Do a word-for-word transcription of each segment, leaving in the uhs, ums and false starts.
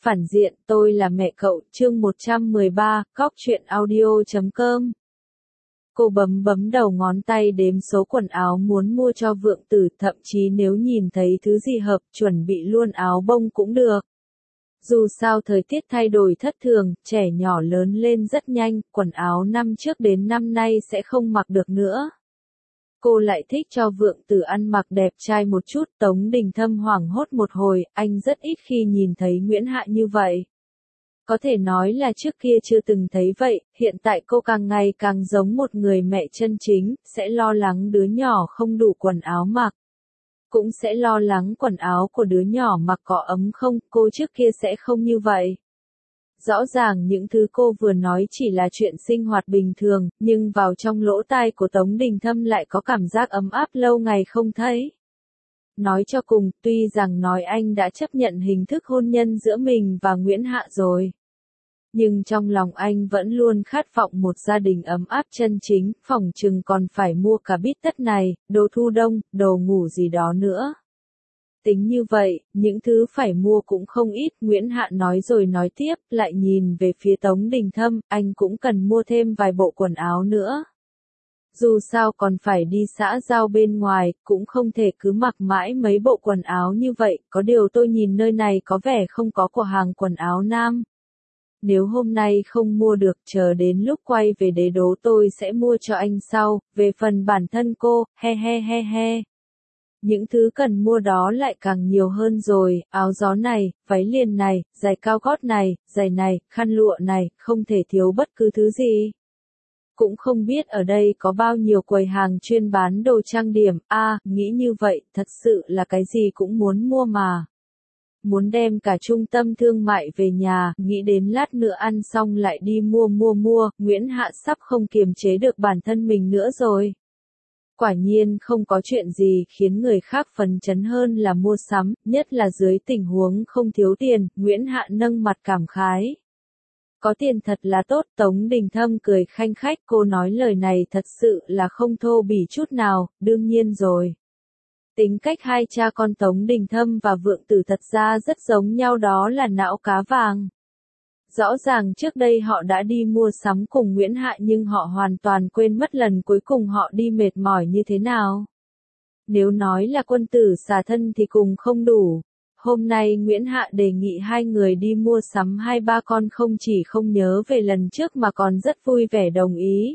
Phản diện, tôi là mẹ cậu, chương một trăm mười ba, góc truyện audio chấm com. Cô bấm bấm đầu ngón tay đếm số quần áo muốn mua cho Vượng Tử, thậm chí nếu nhìn thấy thứ gì hợp, chuẩn bị luôn áo bông cũng được. Dù sao thời tiết thay đổi thất thường, trẻ nhỏ lớn lên rất nhanh, quần áo năm trước đến năm nay sẽ không mặc được nữa. Cô lại thích cho Vượng Tử ăn mặc đẹp trai một chút. Tống Đình Thâm hoảng hốt một hồi, anh rất ít khi nhìn thấy Nguyễn Hạ như vậy. Có thể nói là trước kia chưa từng thấy vậy, hiện tại cô càng ngày càng giống một người mẹ chân chính, sẽ lo lắng đứa nhỏ không đủ quần áo mặc. Cũng sẽ lo lắng quần áo của đứa nhỏ mặc có ấm không, cô trước kia sẽ không như vậy. Rõ ràng những thứ cô vừa nói chỉ là chuyện sinh hoạt bình thường, nhưng vào trong lỗ tai của Tống Đình Thâm lại có cảm giác ấm áp lâu ngày không thấy. Nói cho cùng, tuy rằng nói anh đã chấp nhận hình thức hôn nhân giữa mình và Nguyễn Hạ rồi. Nhưng trong lòng anh vẫn luôn khát vọng một gia đình ấm áp chân chính, phỏng chừng còn phải mua cả bít tất này, đồ thu đông, đồ ngủ gì đó nữa. Tính như vậy, những thứ phải mua cũng không ít, Nguyễn Hạ nói rồi nói tiếp, lại nhìn về phía Tống Đình Thâm, anh cũng cần mua thêm vài bộ quần áo nữa. Dù sao còn phải đi xã giao bên ngoài, cũng không thể cứ mặc mãi mấy bộ quần áo như vậy, có điều tôi nhìn nơi này có vẻ không có cửa hàng quần áo nam. Nếu hôm nay không mua được, chờ đến lúc quay về đế đô tôi sẽ mua cho anh sau, về phần bản thân cô, he he he he. Những thứ cần mua đó lại càng nhiều hơn rồi, áo gió này, váy liền này, giày cao gót này, giày này, khăn lụa này, không thể thiếu bất cứ thứ gì. Cũng không biết ở đây có bao nhiêu quầy hàng chuyên bán đồ trang điểm, a, à, nghĩ như vậy, thật sự là cái gì cũng muốn mua mà. Muốn đem cả trung tâm thương mại về nhà, nghĩ đến lát nữa ăn xong lại đi mua mua mua, Nguyễn Hạ sắp không kiềm chế được bản thân mình nữa rồi. Quả nhiên không có chuyện gì khiến người khác phấn chấn hơn là mua sắm, nhất là dưới tình huống không thiếu tiền, Nguyễn Hạ nâng mặt cảm khái. Có tiền thật là tốt, Tống Đình Thâm cười khanh khách, cô nói lời này thật sự là không thô bỉ chút nào, đương nhiên rồi. Tính cách hai cha con Tống Đình Thâm và Vượng Tử thật ra rất giống nhau, đó là não cá vàng. Rõ ràng trước đây họ đã đi mua sắm cùng Nguyễn Hạ nhưng họ hoàn toàn quên mất lần cuối cùng họ đi mệt mỏi như thế nào. Nếu nói là quân tử xả thân thì cùng không đủ. Hôm nay Nguyễn Hạ đề nghị hai người đi mua sắm, hai ba con không chỉ không nhớ về lần trước mà còn rất vui vẻ đồng ý.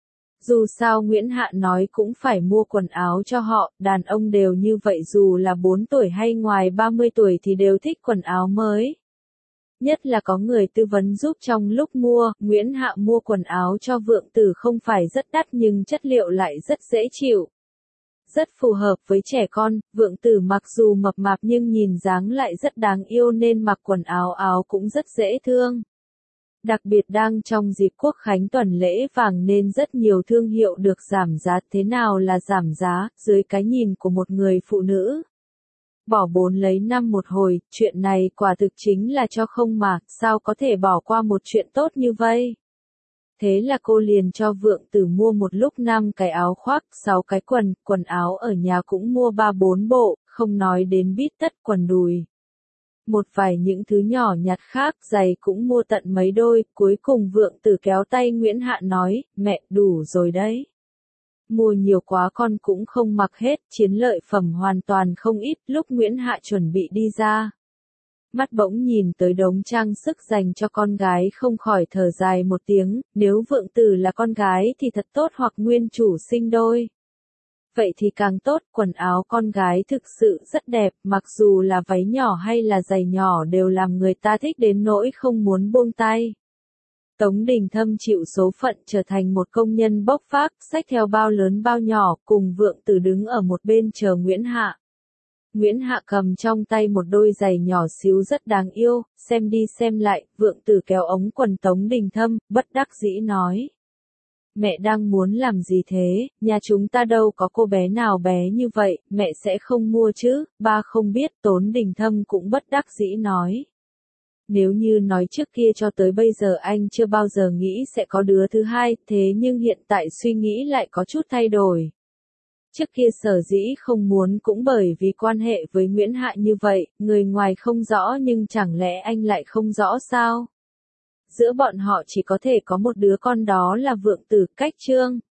Dù sao Nguyễn Hạ nói cũng phải mua quần áo cho họ, đàn ông đều như vậy, dù là bốn tuổi hay ngoài ba mươi tuổi thì đều thích quần áo mới. Nhất là có người tư vấn giúp trong lúc mua, Nguyễn Hạ mua quần áo cho Vượng Tử không phải rất đắt nhưng chất liệu lại rất dễ chịu. Rất phù hợp với trẻ con, Vượng Tử mặc dù mập mạp nhưng nhìn dáng lại rất đáng yêu nên mặc quần áo áo cũng rất dễ thương. Đặc biệt đang trong dịp Quốc khánh tuần lễ vàng nên rất nhiều thương hiệu được giảm giá. Thế nào là giảm giá, dưới cái nhìn của một người phụ nữ? Bỏ bốn lấy năm một hồi, chuyện này quả thực chính là cho không mà, sao có thể bỏ qua một chuyện tốt như vậy? Thế là cô liền cho Vượng Tử mua một lúc năm cái áo khoác, sáu cái quần, quần áo ở nhà cũng mua ba bốn bộ, không nói đến bít tất, quần đùi. Một vài những thứ nhỏ nhặt khác, giày cũng mua tận mấy đôi, cuối cùng Vượng Tử kéo tay Nguyễn Hạ nói, mẹ, đủ rồi đấy. Mua nhiều quá con cũng không mặc hết, chiến lợi phẩm hoàn toàn không ít. Lúc Nguyễn Hạ chuẩn bị đi ra, mắt bỗng nhìn tới đống trang sức dành cho con gái không khỏi thở dài một tiếng, nếu Vượng Tử là con gái thì thật tốt, hoặc nguyên chủ sinh đôi. Vậy thì càng tốt, quần áo con gái thực sự rất đẹp, mặc dù là váy nhỏ hay là giày nhỏ đều làm người ta thích đến nỗi không muốn buông tay. Tống Đình Thâm chịu số phận trở thành một công nhân bốc vác, xách theo bao lớn bao nhỏ, cùng Vượng Tử đứng ở một bên chờ Nguyễn Hạ. Nguyễn Hạ cầm trong tay một đôi giày nhỏ xíu rất đáng yêu, xem đi xem lại, Vượng Tử kéo ống quần Tống Đình Thâm, bất đắc dĩ nói. Mẹ đang muốn làm gì thế, nhà chúng ta đâu có cô bé nào bé như vậy, mẹ sẽ không mua chứ, ba không biết. Tống Đình Thâm cũng bất đắc dĩ nói. Nếu như nói trước kia cho tới bây giờ anh chưa bao giờ nghĩ sẽ có đứa thứ hai, thế nhưng hiện tại suy nghĩ lại có chút thay đổi. Trước kia sở dĩ không muốn cũng bởi vì quan hệ với Nguyễn Hạ như vậy, người ngoài không rõ nhưng chẳng lẽ anh lại không rõ sao? Giữa bọn họ chỉ có thể có một đứa con đó là Vượng Tử, cách Trương